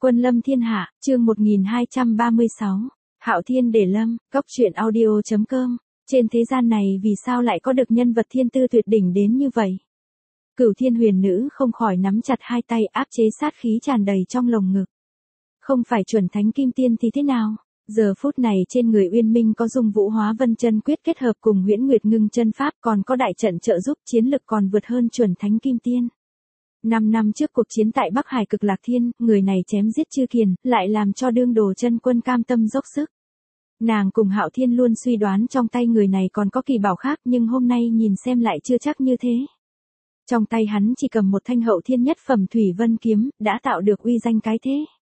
Quân lâm thiên hạ, chương 1236. Hạo Thiên Để Lâm, Cốc truyện audio.com. Trên thế gian này vì sao lại có được nhân vật thiên tư tuyệt đỉnh đến như vậy? Cửu Thiên Huyền Nữ không khỏi nắm chặt hai tay, áp chế sát khí tràn đầy trong lồng ngực. Không phải chuẩn thánh kim tiên thì thế nào? Giờ phút này trên người Uyên Minh có Dung Vũ Hóa Vân chân quyết kết hợp cùng Huyễn Nguyệt Ngưng chân pháp, còn có đại trận trợ giúp, chiến lực còn vượt hơn chuẩn thánh kim tiên. 5 năm trước cuộc chiến tại Bắc Hải Cực Lạc Thiên, người này chém giết Chư Kiền, lại làm cho Đương Đồ Chân Quân cam tâm dốc sức. Nàng cùng Hạo Thiên luôn suy đoán trong tay người này còn có kỳ bảo khác, nhưng hôm nay nhìn xem lại chưa chắc như thế. Trong tay hắn chỉ cầm một thanh Hậu Thiên nhất phẩm Thủy Vân kiếm, đã tạo được uy danh cái thế.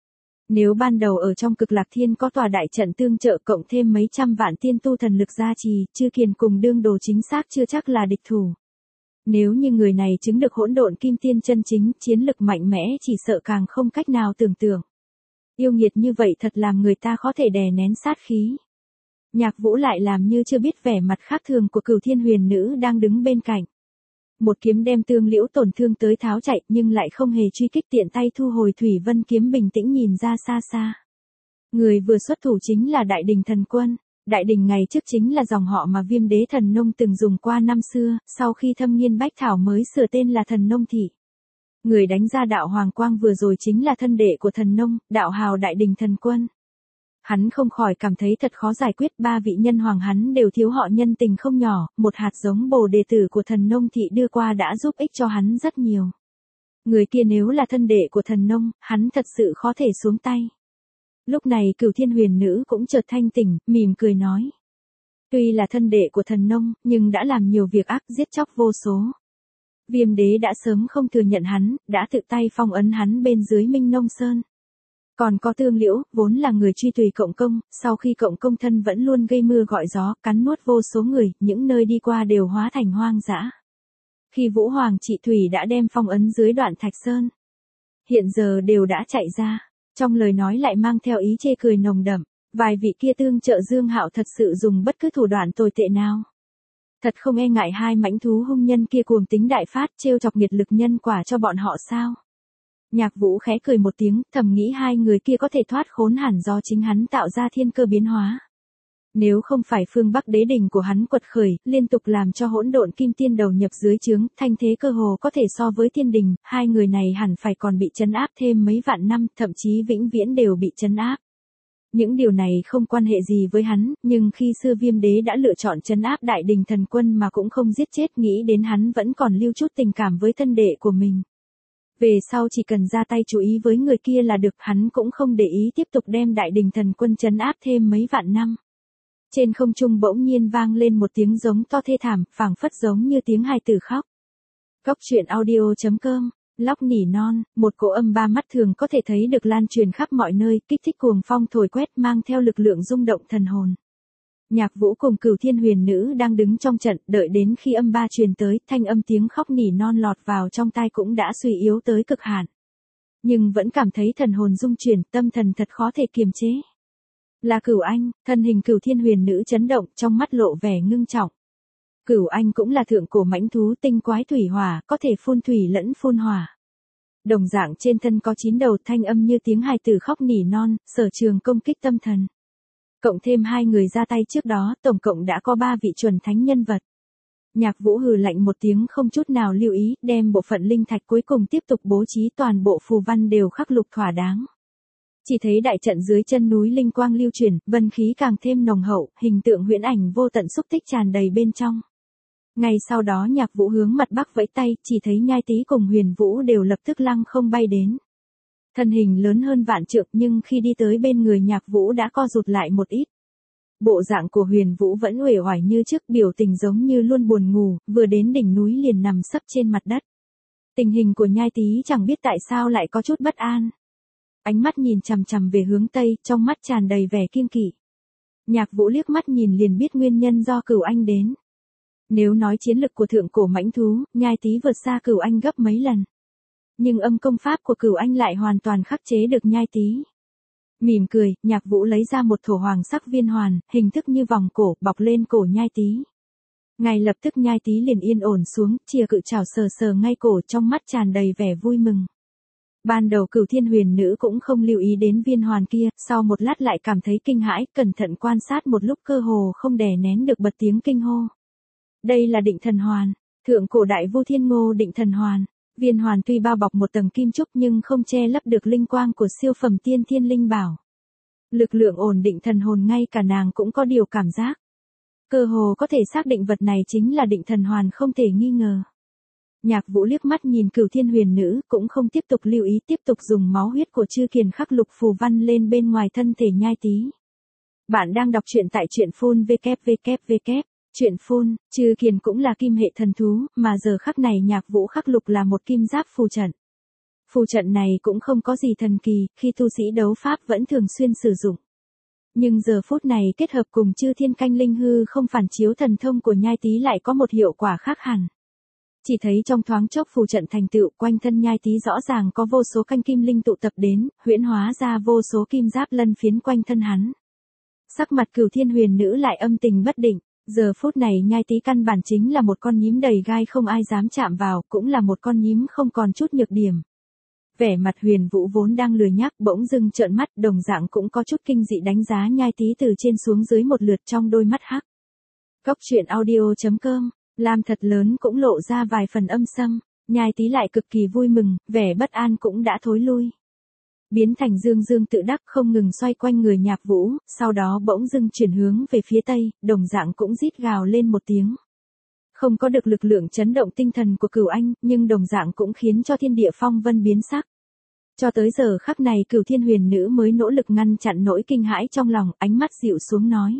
Nếu ban đầu ở trong Cực Lạc Thiên có tòa đại trận tương trợ cộng thêm mấy trăm vạn tiên tu thần lực gia trì, Chư Kiền cùng Đương Đồ chính xác chưa chắc là địch thủ. Nếu như người này chứng được hỗn độn kim tiên chân chính, chiến lực mạnh mẽ chỉ sợ càng không cách nào tưởng tượng. Yêu nghiệt như vậy thật làm người ta khó thể đè nén sát khí. Nhạc Vũ lại làm như chưa biết vẻ mặt khác thường của Cửu Thiên Huyền Nữ đang đứng bên cạnh. Một kiếm đem Tương Liễu tổn thương tới tháo chạy, nhưng lại không hề truy kích, tiện tay thu hồi Thủy Vân kiếm, bình tĩnh nhìn ra xa xa. Người vừa xuất thủ chính là Đại Đình Thần Quân. Đại Đình ngày trước chính là dòng họ mà Viêm Đế Thần Nông từng dùng qua năm xưa, sau khi thâm nghiên bách thảo mới sửa tên là Thần Nông Thị. Người đánh ra đạo hoàng quang vừa rồi chính là thân đệ của Thần Nông, đạo hào Đại Đình Thần Quân. Hắn không khỏi cảm thấy thật khó giải quyết, ba vị nhân hoàng hắn đều thiếu họ nhân tình không nhỏ, một hạt giống bồ đề tử của Thần Nông Thị đưa qua đã giúp ích cho hắn rất nhiều. Người kia nếu là thân đệ của Thần Nông, hắn thật sự khó thể xuống tay. Lúc này Cửu Thiên Huyền Nữ cũng chợt thanh tỉnh, mỉm cười nói. Tuy là thân đệ của Thần Nông, nhưng đã làm nhiều việc ác, giết chóc vô số. Viêm Đế đã sớm không thừa nhận hắn, đã tự tay phong ấn hắn bên dưới Minh Nông Sơn. Còn có Tương Liễu, vốn là người truy tùy Cộng Công, sau khi Cộng Công thân vẫn luôn gây mưa gọi gió, cắn nuốt vô số người, những nơi đi qua đều hóa thành hoang dã. Khi Vũ Hoàng trị thủy đã đem phong ấn dưới Đoạn Thạch Sơn. Hiện giờ đều đã chạy ra. Trong lời nói lại mang theo ý chê cười nồng đậm, vài vị kia tương trợ Dương Hạo thật sự dùng bất cứ thủ đoạn tồi tệ nào. Thật không e ngại hai mãnh thú hung nhân kia cuồng tính đại phát, trêu chọc nghiệt lực nhân quả cho bọn họ sao? Nhạc Vũ khẽ cười một tiếng, thầm nghĩ hai người kia có thể thoát khốn hẳn do chính hắn tạo ra thiên cơ biến hóa. Nếu không phải phương Bắc đế đình của hắn quật khởi, liên tục làm cho hỗn độn kim tiên đầu nhập dưới trướng, thanh thế cơ hồ có thể so với thiên đình, hai người này hẳn phải còn bị trấn áp thêm mấy vạn năm, thậm chí vĩnh viễn đều bị trấn áp. Những điều này không quan hệ gì với hắn, nhưng khi xưa Viêm Đế đã lựa chọn trấn áp Đại Đình Thần Quân mà cũng không giết chết, nghĩ đến hắn vẫn còn lưu chút tình cảm với thân đệ của mình. Về sau chỉ cần ra tay chú ý với người kia là được, hắn cũng không để ý tiếp tục đem Đại Đình Thần Quân trấn áp thêm mấy vạn năm. Trên không trung bỗng nhiên vang lên một tiếng giống to thê thảm, phảng phất giống như tiếng hài tử khóc. Cốc truyện audio.com, lóc nỉ non, một cỗ âm ba mắt thường có thể thấy được lan truyền khắp mọi nơi, kích thích cuồng phong thổi quét, mang theo lực lượng rung động thần hồn. Nhạc Vũ cùng Cửu Thiên Huyền Nữ đang đứng trong trận, đợi đến khi âm ba truyền tới, thanh âm tiếng khóc nỉ non lọt vào trong tai cũng đã suy yếu tới cực hạn. Nhưng vẫn cảm thấy thần hồn rung chuyển, tâm thần thật khó thể kiềm chế. Là Cửu Anh, thân hình Cửu Thiên Huyền Nữ chấn động, trong mắt lộ vẻ ngưng trọng. Cửu Anh cũng là thượng cổ mãnh thú tinh quái thủy hỏa, có thể phun thủy lẫn phun hỏa. Đồng dạng trên thân có 9 đầu, thanh âm như tiếng hài tử khóc nỉ non, sở trường công kích tâm thần. Cộng thêm hai người ra tay trước đó, tổng cộng đã có 3 vị chuẩn thánh nhân vật. Nhạc Vũ hừ lạnh một tiếng không chút nào lưu ý, đem bộ phận linh thạch cuối cùng tiếp tục bố trí, toàn bộ phù văn đều khắc lục thỏa đáng. Chỉ thấy đại trận dưới chân núi linh quang lưu chuyển, vân khí càng thêm nồng hậu, hình tượng huyễn ảnh vô tận xúc tích tràn đầy bên trong. Ngay sau đó Nhạc Vũ hướng mặt bắc vẫy tay, chỉ thấy Nhai Tý cùng Huyền Vũ đều lập tức lăng không bay đến. Thân hình lớn hơn vạn trượng, nhưng khi đi tới bên người Nhạc Vũ đã co rụt lại một ít. Bộ dạng của Huyền Vũ vẫn uể oải như trước, biểu tình giống như luôn buồn ngủ, vừa đến đỉnh núi liền nằm sấp trên mặt đất. Tình hình của Nhai Tý chẳng biết tại sao lại có chút bất an. Ánh mắt nhìn chằm chằm về hướng tây, trong mắt tràn đầy vẻ kiêng kỵ. Nhạc Vũ liếc mắt nhìn liền biết nguyên nhân do Cửu Anh đến. Nếu nói chiến lực của thượng cổ mãnh thú, Nhai Tý vượt xa Cửu Anh gấp mấy lần. Nhưng âm công pháp của Cửu Anh lại hoàn toàn khắc chế được Nhai Tý. Mỉm cười, Nhạc Vũ lấy ra một thổ hoàng sắc viên hoàn, hình thức như vòng cổ, bọc lên cổ Nhai Tý. Ngay lập tức Nhai Tý liền yên ổn xuống, chìa cự trảo sờ sờ ngay cổ, trong mắt tràn đầy vẻ vui mừng. Ban đầu Cửu Thiên Huyền Nữ cũng không lưu ý đến viên hoàn kia, sau một lát lại cảm thấy kinh hãi, cẩn thận quan sát một lúc cơ hồ không đè nén được bật tiếng kinh hô. Đây là Định Thần Hoàn, thượng cổ đại Vu Thiên Ngô Định Thần Hoàn. Viên hoàn tuy bao bọc một tầng kim trúc nhưng không che lấp được linh quang của siêu phẩm tiên thiên linh bảo. Lực lượng ổn định thần hồn ngay cả nàng cũng có điều cảm giác. Cơ hồ có thể xác định vật này chính là Định Thần Hoàn không thể nghi ngờ. Nhạc Vũ liếc mắt nhìn Cửu Thiên Huyền Nữ, cũng không tiếp tục lưu ý, tiếp tục dùng máu huyết của Chư Kiền khắc lục phù văn lên bên ngoài thân thể Nhai Tý. Bạn đang đọc truyện tại truyện www. Truyện phun, Chư Kiền cũng là kim hệ thần thú, mà giờ khắc này Nhạc Vũ khắc lục là một kim giáp phù trận. Phù trận này cũng không có gì thần kỳ, khi tu sĩ đấu pháp vẫn thường xuyên sử dụng. Nhưng giờ phút này kết hợp cùng Chư Thiên Canh Linh Hư không phản chiếu thần thông của Nhai Tý lại có một hiệu quả khác hẳn. Chỉ thấy trong thoáng chốc phù trận thành tựu, quanh thân Nhai Tý rõ ràng có vô số canh kim linh tụ tập đến, huyễn hóa ra vô số kim giáp lân phiến quanh thân hắn. Sắc mặt Cửu Thiên Huyền Nữ lại âm tình bất định, giờ phút này Nhai Tý căn bản chính là một con nhím đầy gai không ai dám chạm vào, cũng là một con nhím không còn chút nhược điểm. Vẻ mặt Huyền Vũ vốn đang lười nhác bỗng dưng trợn mắt, đồng dạng cũng có chút kinh dị đánh giá Nhai Tý từ trên xuống dưới một lượt trong đôi mắt hắc. Góc truyện audio.com, Lam thật lớn cũng lộ ra vài phần âm sâm, Nhai Tý lại cực kỳ vui mừng, vẻ bất an cũng đã thối lui. Biến thành dương dương tự đắc không ngừng xoay quanh người Nhạc Vũ, sau đó bỗng dưng chuyển hướng về phía tây, đồng dạng cũng rít gào lên một tiếng. Không có được lực lượng chấn động tinh thần của Cửu Anh, nhưng đồng dạng cũng khiến cho thiên địa phong vân biến sắc. Cho tới giờ khắc này Cửu Thiên Huyền Nữ mới nỗ lực ngăn chặn nỗi kinh hãi trong lòng, ánh mắt dịu xuống nói.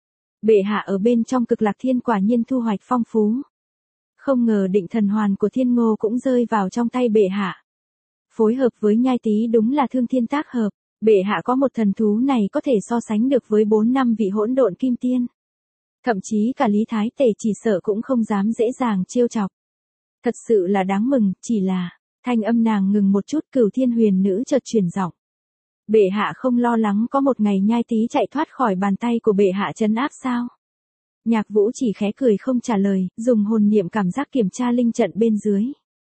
Bệ hạ ở bên trong Cực Lạc Thiên quả nhiên thu hoạch phong phú. Không ngờ Định Thần Hoàn của Thiên Ngô cũng rơi vào trong tay bệ hạ. Phối hợp với Nhai Tý đúng là thương thiên tác hợp, bệ hạ có một thần thú này có thể so sánh được với 4 năm vị hỗn độn kim tiên. Thậm chí cả Lý Thái Tể chỉ sợ cũng không dám dễ dàng trêu chọc. Thật sự là đáng mừng, chỉ là, thanh âm nàng ngừng một chút, Cửu Thiên Huyền Nữ chợt chuyển giọng. Bệ hạ không lo lắng có một ngày Nhai Tý chạy thoát khỏi bàn tay của bệ hạ trấn áp sao? Nhạc Vũ chỉ khẽ cười không trả lời, dùng hồn niệm cảm giác kiểm tra linh trận bên dưới.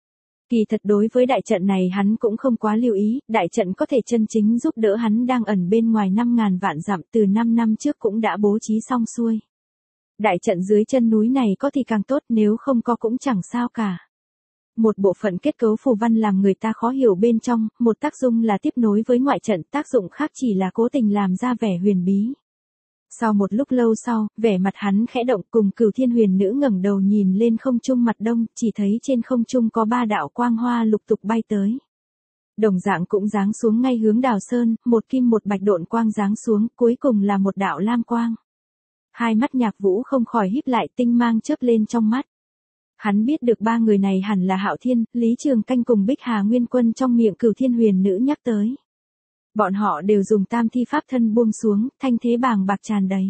Kỳ thật đối với đại trận này hắn cũng không quá lưu ý, đại trận có thể chân chính giúp đỡ hắn đang ẩn bên ngoài 5.000 vạn dặm từ 5 năm trước cũng đã bố trí xong xuôi. Đại trận dưới chân núi này có thì càng tốt, nếu không có cũng chẳng sao cả. Một bộ phận kết cấu phù văn làm người ta khó hiểu bên trong, một tác dụng là tiếp nối với ngoại trận, tác dụng khác chỉ là cố tình làm ra vẻ huyền bí. Sau một lúc lâu sau, vẻ mặt hắn khẽ động, cùng Cửu Thiên Huyền Nữ ngẩng đầu nhìn lên không trung mặt đông, chỉ thấy trên không trung có 3 đạo quang hoa lục tục bay tới. Đồng dạng cũng giáng xuống ngay hướng Đào Sơn, một kim một bạch độn quang giáng xuống, cuối cùng là một đạo lam quang. Hai mắt Nhạc Vũ không khỏi híp lại, tinh mang chớp lên trong mắt. Hắn biết được 3 người này hẳn là Hạo Thiên, Lý Trường Canh cùng Bích Hà Nguyên Quân trong miệng Cửu Thiên Huyền Nữ nhắc tới. Bọn họ đều dùng tam thi pháp thân buông xuống, thanh thế bàng bạc tràn đầy.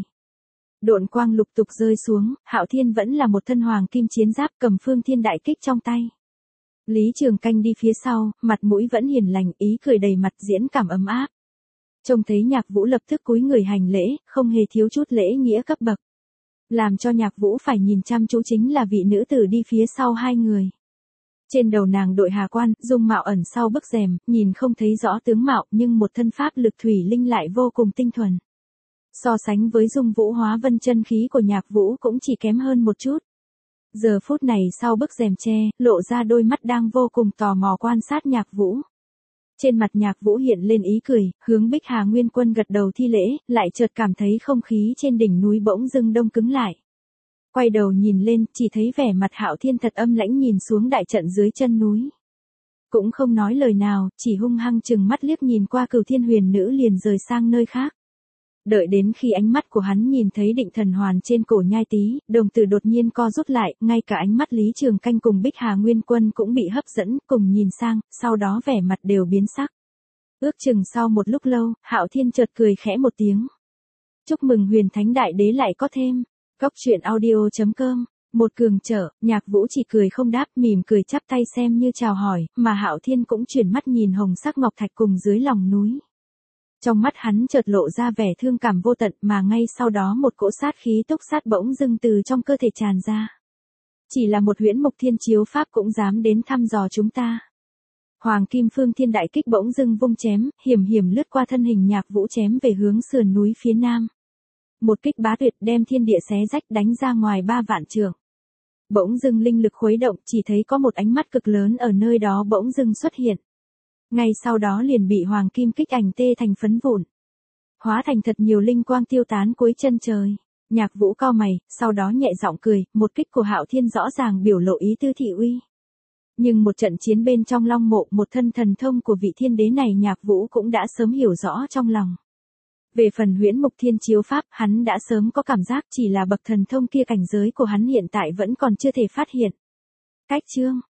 Độn quang lục tục rơi xuống, Hạo Thiên vẫn là một thân hoàng kim chiến giáp cầm phương thiên đại kích trong tay. Lý Trường Canh đi phía sau, mặt mũi vẫn hiền lành, ý cười đầy mặt, diễn cảm ấm áp. Trông thấy Nhạc Vũ lập tức cúi người hành lễ, không hề thiếu chút lễ nghĩa cấp bậc. Làm cho Nhạc Vũ phải nhìn chăm chú chính là vị nữ tử đi phía sau 2 người. Trên đầu nàng đội hà quan, dung mạo ẩn sau bức rèm, nhìn không thấy rõ tướng mạo nhưng một thân pháp lực thủy linh lại vô cùng tinh thuần. So sánh với dung vũ hóa vân chân khí của Nhạc Vũ cũng chỉ kém hơn một chút. Giờ phút này sau bức rèm che, lộ ra đôi mắt đang vô cùng tò mò quan sát Nhạc Vũ. Trên mặt Nhạc Vũ hiện lên ý cười, hướng Bích Hà Nguyên Quân gật đầu thi lễ, lại chợt cảm thấy không khí trên đỉnh núi bỗng dưng đông cứng lại. Quay đầu nhìn lên, chỉ thấy vẻ mặt Hạo Thiên thật âm lãnh nhìn xuống đại trận dưới chân núi. Cũng không nói lời nào, chỉ hung hăng chừng mắt liếc nhìn qua Cửu Thiên Huyền Nữ liền rời sang nơi khác. Đợi đến khi ánh mắt của hắn nhìn thấy Định Thần Hoàn trên cổ Nhai Tý, đồng tử đột nhiên co rút lại, ngay cả ánh mắt Lý Trường Canh cùng Bích Hà Nguyên Quân cũng bị hấp dẫn, cùng nhìn sang, sau đó vẻ mặt đều biến sắc. Ước chừng sau một lúc lâu, Hạo Thiên chợt cười khẽ một tiếng. Chúc mừng Huyền Thánh Đại Đế lại có thêm. Góc truyện audio.com, một cường trở, Nhạc Vũ chỉ cười không đáp, mỉm cười chắp tay xem như chào hỏi, mà Hạo Thiên cũng chuyển mắt nhìn hồng sắc ngọc thạch cùng dưới lòng núi. Trong mắt hắn chợt lộ ra vẻ thương cảm vô tận, mà ngay sau đó một cỗ sát khí túc sát bỗng dưng từ trong cơ thể tràn ra. Chỉ là một huyễn mục thiên chiếu pháp cũng dám đến thăm dò chúng ta. Hoàng Kim Phương Thiên đại kích bỗng dưng vung chém, hiểm hiểm lướt qua thân hình Nhạc Vũ chém về hướng sườn núi phía nam. Một kích bá tuyệt đem thiên địa xé rách đánh ra ngoài 3 vạn trượng. Bỗng dưng linh lực khuấy động, chỉ thấy có một ánh mắt cực lớn ở nơi đó bỗng dưng xuất hiện. Ngay sau đó liền bị Hoàng Kim kích ảnh tê thành phấn vụn. Hóa thành thật nhiều linh quang tiêu tán cuối chân trời. Nhạc Vũ cau mày, sau đó nhẹ giọng cười, một kích của Hạo Thiên rõ ràng biểu lộ ý tư thị uy. Nhưng một trận chiến bên trong Long Mộ, một thân thần thông của vị thiên đế này Nhạc Vũ cũng đã sớm hiểu rõ trong lòng. Về phần Huyễn Mục Thiên Chiếu Pháp, hắn đã sớm có cảm giác, chỉ là bậc thần thông kia cảnh giới của hắn hiện tại vẫn còn chưa thể phát hiện. Cách chương